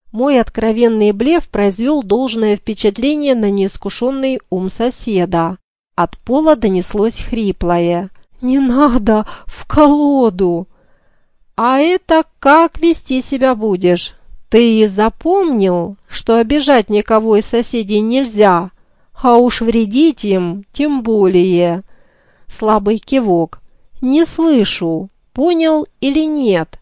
Мой откровенный блеф произвел должное впечатление на неискушенный ум соседа. От пола донеслось хриплое: «Не надо в колоду!» «А это как вести себя будешь? Ты запомнил, что обижать никого из соседей нельзя, а уж вредить им тем более?» Слабый кивок. «Не слышу, понял или нет?»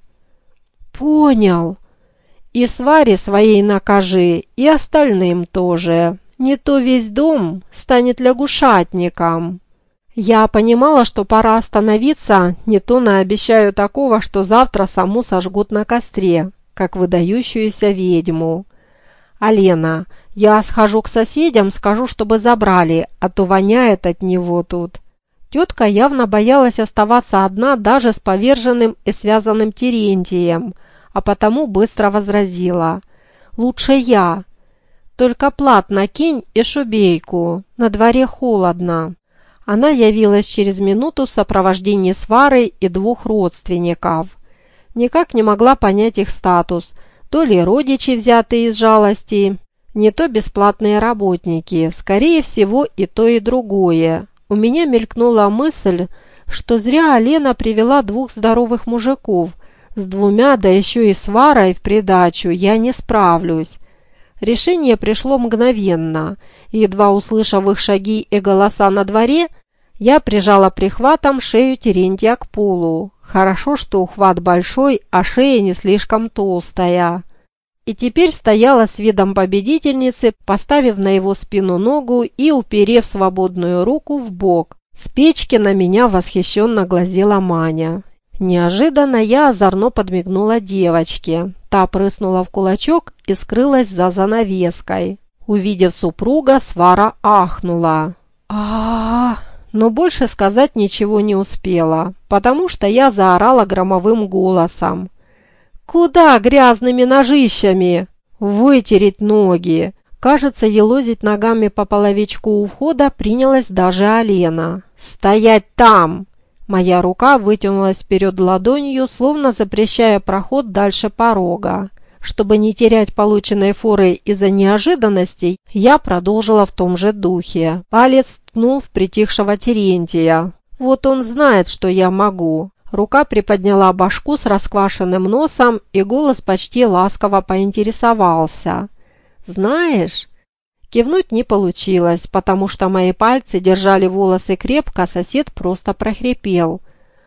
«Понял. И сваре своей накажи, и остальным тоже. Не то весь дом станет лягушатником». Я понимала, что пора остановиться, не то наобещаю такого, что завтра саму сожгут на костре, как выдающуюся ведьму. «Алена, я схожу к соседям, скажу, чтобы забрали, а то воняет от него тут». Тетка явно боялась оставаться одна даже с поверженным и связанным Терентием, а потому быстро возразила: «Лучше я. Только плат накинь и шубейку, на дворе холодно». Она явилась через минуту в сопровождении свары и двух родственников. Никак не могла понять их статус, то ли родичи, взятые из жалости, не то бесплатные работники, скорее всего и то, и другое. У меня мелькнула мысль, что зря Алена привела двух здоровых мужиков, с двумя, да еще и сварой в придачу, я не справлюсь. Решение пришло мгновенно. Едва услышав их шаги и голоса на дворе, я прижала прихватом шею Терентия к полу. Хорошо, что ухват большой, а шея не слишком толстая. И теперь стояла с видом победительницы, поставив на его спину ногу и уперев свободную руку в бок. С печки на меня восхищенно глазела Маня. Неожиданно я озорно подмигнула девочке. Та прыснула в кулачок и скрылась за занавеской. Увидев супруга, свара ахнула. Но больше сказать ничего не успела, потому что я заорала громовым голосом: «Куда грязными ножищами? Вытереть ноги!» Кажется, елозить ногами по половичку у входа принялась даже Алена. «Стоять там!» Моя рука вытянулась вперед ладонью, словно запрещая проход дальше порога. Чтобы не терять полученной форы из-за неожиданностей, я продолжила в том же духе. Палец ткнул в притихшего Терентия. Вот он знает, что я могу. Рука приподняла башку с расквашенным носом, и голос почти ласково поинтересовался: «Знаешь?» Кивнуть не получилось, потому что мои пальцы держали волосы крепко, сосед просто прохрипел: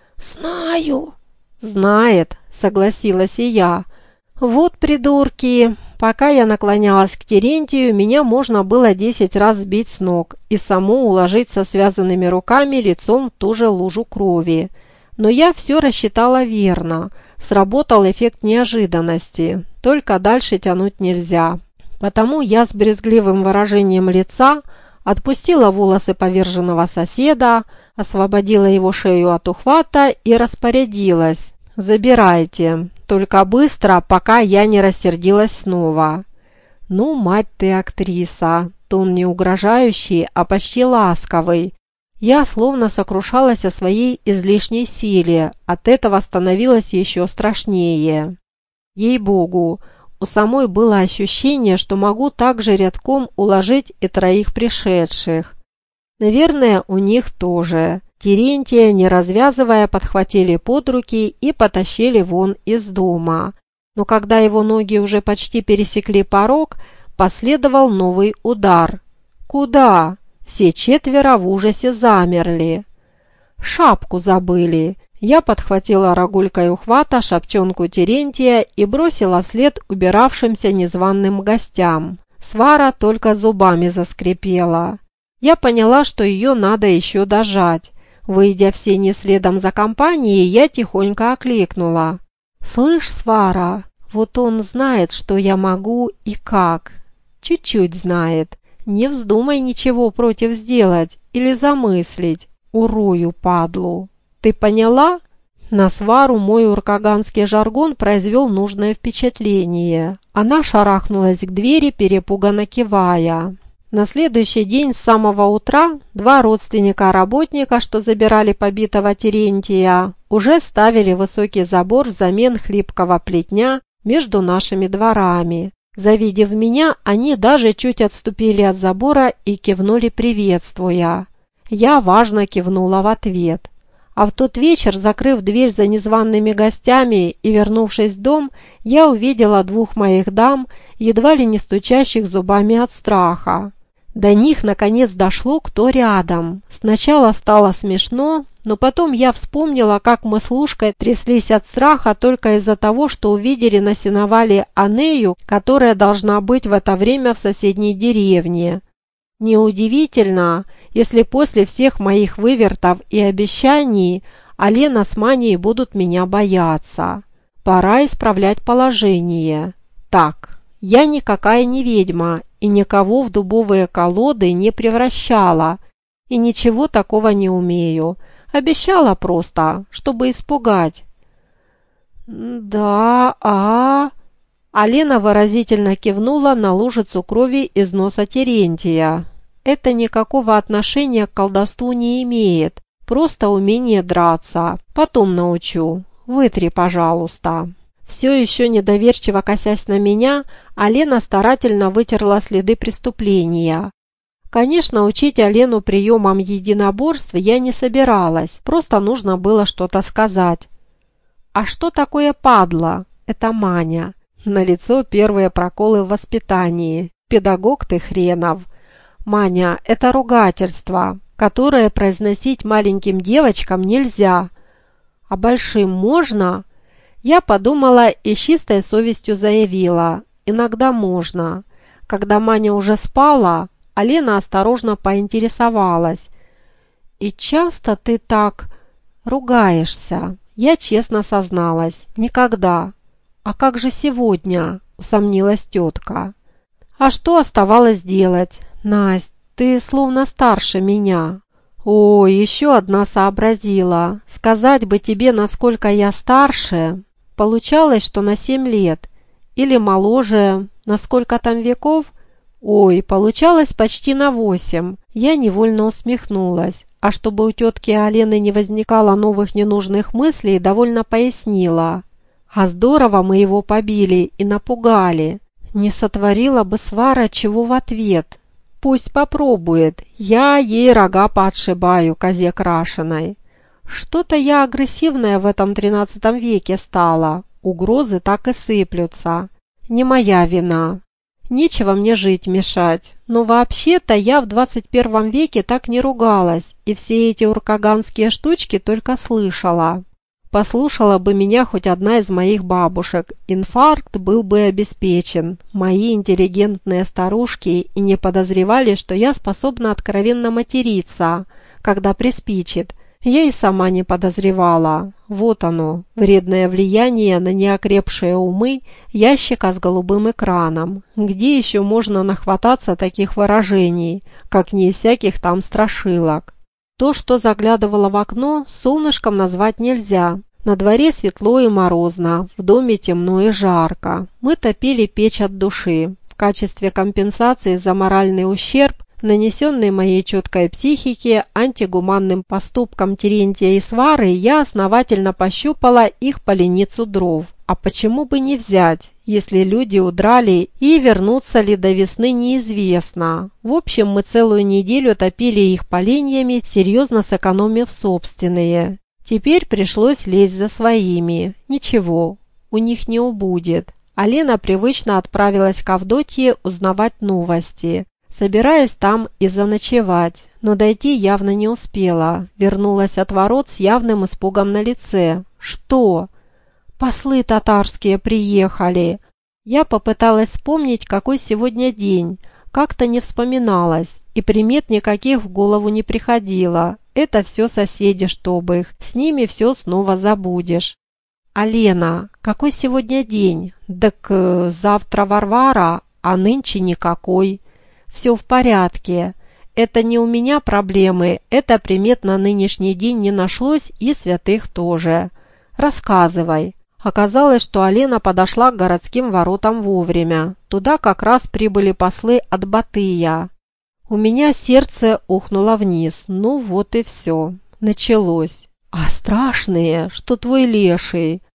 «Знаю». «Знает», согласилась и я. «Вот придурки!» Пока я наклонялась к Терентию, меня можно было 10 раз сбить с ног и саму уложить со связанными руками лицом в ту же лужу крови. Но я все рассчитала верно. Сработал эффект неожиданности. Только дальше тянуть нельзя. Потому я с брезгливым выражением лица отпустила волосы поверженного соседа, освободила его шею от ухвата и распорядилась: «Забирайте, только быстро, пока я не рассердилась снова». «Ну, мать ты, актриса!» Тон не угрожающий, а почти ласковый. Я словно сокрушалась о своей излишней силе, от этого становилось еще страшнее. Ей-богу, у самой было ощущение, что могу также рядком уложить и 3 пришедших. Наверное, у них тоже. Терентия, не развязывая, подхватили под руки и потащили вон из дома. Но когда его ноги уже почти пересекли порог, последовал новый удар. «Куда?» Все 4 в ужасе замерли. «Шапку забыли!» Я подхватила рогулькой ухвата шапчонку Терентия и бросила вслед убиравшимся незваным гостям. Свара только зубами заскрипела. Я поняла, что ее надо еще дожать. Выйдя в сени следом за компанией, я тихонько окликнула: «Слышь, свара, вот он знает, что я могу и как. Чуть-чуть знает. Не вздумай ничего против сделать или замыслить. Урою падлу. Ты поняла?» На свару мой уркаганский жаргон произвел нужное впечатление. Она шарахнулась к двери, перепуганно кивая. На следующий день с самого утра 2 родственника работника, что забирали побитого Терентия, уже ставили высокий забор взамен хлипкого плетня между нашими дворами. Завидев меня, они даже чуть отступили от забора и кивнули, приветствуя. Я важно кивнула в ответ. А в тот вечер, закрыв дверь за незваными гостями и вернувшись в дом, я увидела двух моих дам, едва ли не стучащих зубами от страха. До них наконец дошло, кто рядом. Сначала стало смешно, но потом я вспомнила, как мы с Лушкой тряслись от страха только из-за того, что увидели на сеновале Анею, которая должна быть в это время в соседней деревне. Неудивительно, если после всех моих вывертов и обещаний Алена с Маней будут меня бояться. Пора исправлять положение. Так, я никакая не ведьма и никого в дубовые колоды не превращала, и ничего такого не умею. Обещала просто, чтобы испугать. Да. Алена выразительно кивнула на лужицу крови из носа Терентия. Это никакого отношения к колдовству не имеет, просто умение драться. Потом научу. Вытри, пожалуйста. Все еще недоверчиво косясь на меня, Алена старательно вытерла следы преступления. Конечно, учить Алену приемам единоборств я не собиралась, просто нужно было что-то сказать. «А что такое падла?» Это Маня. Налицо первые проколы в воспитании. Педагог ты хренов. Маня, это ругательство, которое произносить маленьким девочкам нельзя. А большим можно? Я подумала и с чистой совестью заявила. Иногда можно. Когда Маня уже спала, Алена осторожно поинтересовалась. «И часто ты так ругаешься?» Я честно созналась. «Никогда». «А как же сегодня?» – усомнилась тетка. «А что оставалось делать? Насть, ты словно старше меня». «О, еще одна сообразила. Сказать бы тебе, насколько я старше. Получалось, что на 7 лет. Или моложе, на сколько там веков? Ой, получалось почти на 8. Я невольно усмехнулась. А чтобы у тетки Алены не возникало новых ненужных мыслей, довольно пояснила. А здорово мы его побили и напугали. Не сотворила бы свара чего в ответ. Пусть попробует, я ей рога поотшибаю, козе крашеной. Что-то я агрессивная в этом 13 веке стала. Угрозы так и сыплются. Не моя вина. Нечего мне жить мешать. Но вообще-то я в 21 веке так не ругалась, и все эти уркаганские штучки только слышала. Послушала бы меня хоть одна из моих бабушек, инфаркт был бы обеспечен. Мои интеллигентные старушки и не подозревали, что я способна откровенно материться, когда приспичит. Я и сама не подозревала. Вот оно, вредное влияние на неокрепшие умы ящика с голубым экраном. Где еще можно нахвататься таких выражений, как не из всяких там страшилок? То, что заглядывало в окно, солнышком назвать нельзя. На дворе светло и морозно, в доме темно и жарко. Мы топили печь от души. В качестве компенсации за моральный ущерб, нанесенный моей четкой психике антигуманным поступкам Терентия и Свары, я основательно пощупала их поленницу дров. А почему бы не взять, если люди удрали и вернутся ли до весны неизвестно. В общем, мы целую неделю топили их поленьями, серьезно сэкономив собственные. Теперь пришлось лезть за своими. Ничего, у них не убудет. Алена привычно отправилась к Авдотье узнавать новости, собираясь там и заночевать, но дойти явно не успела. Вернулась от ворот с явным испугом на лице. «Что?» «Послы татарские приехали». Я попыталась вспомнить, какой сегодня день. Как-то не вспоминалось, и примет никаких в голову не приходило. Это все соседи, чтобы их. С ними все снова забудешь. «Алена, какой сегодня день?» «Так завтра Варвара, а нынче никакой». «Все в порядке. Это не у меня проблемы, это примет на нынешний день не нашлось и святых тоже. Рассказывай». Оказалось, что Алена подошла к городским воротам вовремя. Туда как раз прибыли послы от Батыя. У меня сердце ухнуло вниз. Ну вот и все. Началось. «А страшные, что твой леший».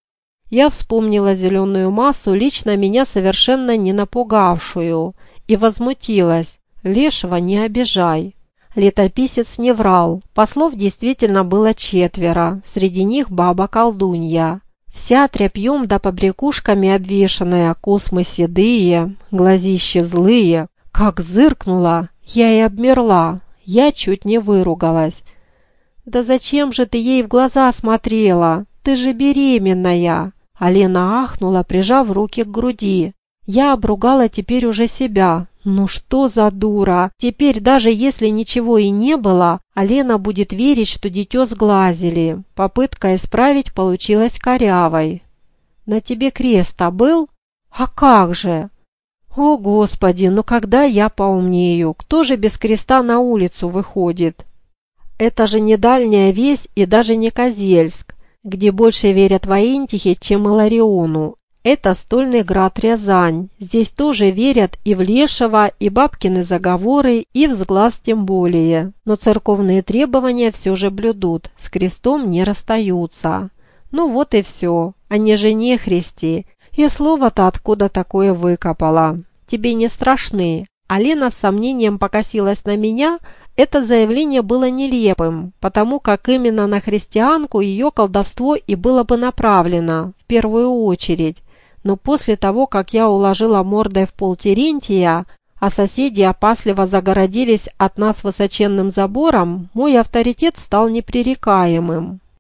Я вспомнила зеленую массу, лично меня совершенно не напугавшую, и возмутилась. Лешего не обижай. Летописец не врал, послов действительно было 4, среди них баба-колдунья. Вся тряпьем да побрякушками обвешанная, космы седые, глазища злые. Как зыркнула, я и обмерла, я чуть не выругалась. «Да зачем же ты ей в глаза смотрела? Ты же беременная!» А Лена ахнула, прижав руки к груди. Я обругала теперь уже себя. Ну что за дура? Теперь даже если ничего и не было, Лена будет верить, что дитё сглазили. Попытка исправить получилась корявой. «На тебе крест-то был?» «А как же?» «О, Господи, ну когда я поумнею? Кто же без креста на улицу выходит?» Это же не Дальняя Весь и даже не Козельск, где больше верят в Аинтихе, чем Илариону. Это стольный град Рязань. Здесь тоже верят и в Лешего, и бабкины заговоры, и в сглаз тем более. Но церковные требования все же блюдут, с крестом не расстаются. Ну вот и все, они же нехристи. И слово-то откуда такое выкопала? Тебе не страшны? А Лена с сомнением покосилась на меня. Это заявление было нелепым, потому как именно на христианку ее колдовство и было бы направлено, в первую очередь. Но после того, как я уложила мордой в пол Терентия, а соседи опасливо загородились от нас высоченным забором, мой авторитет стал непререкаемым.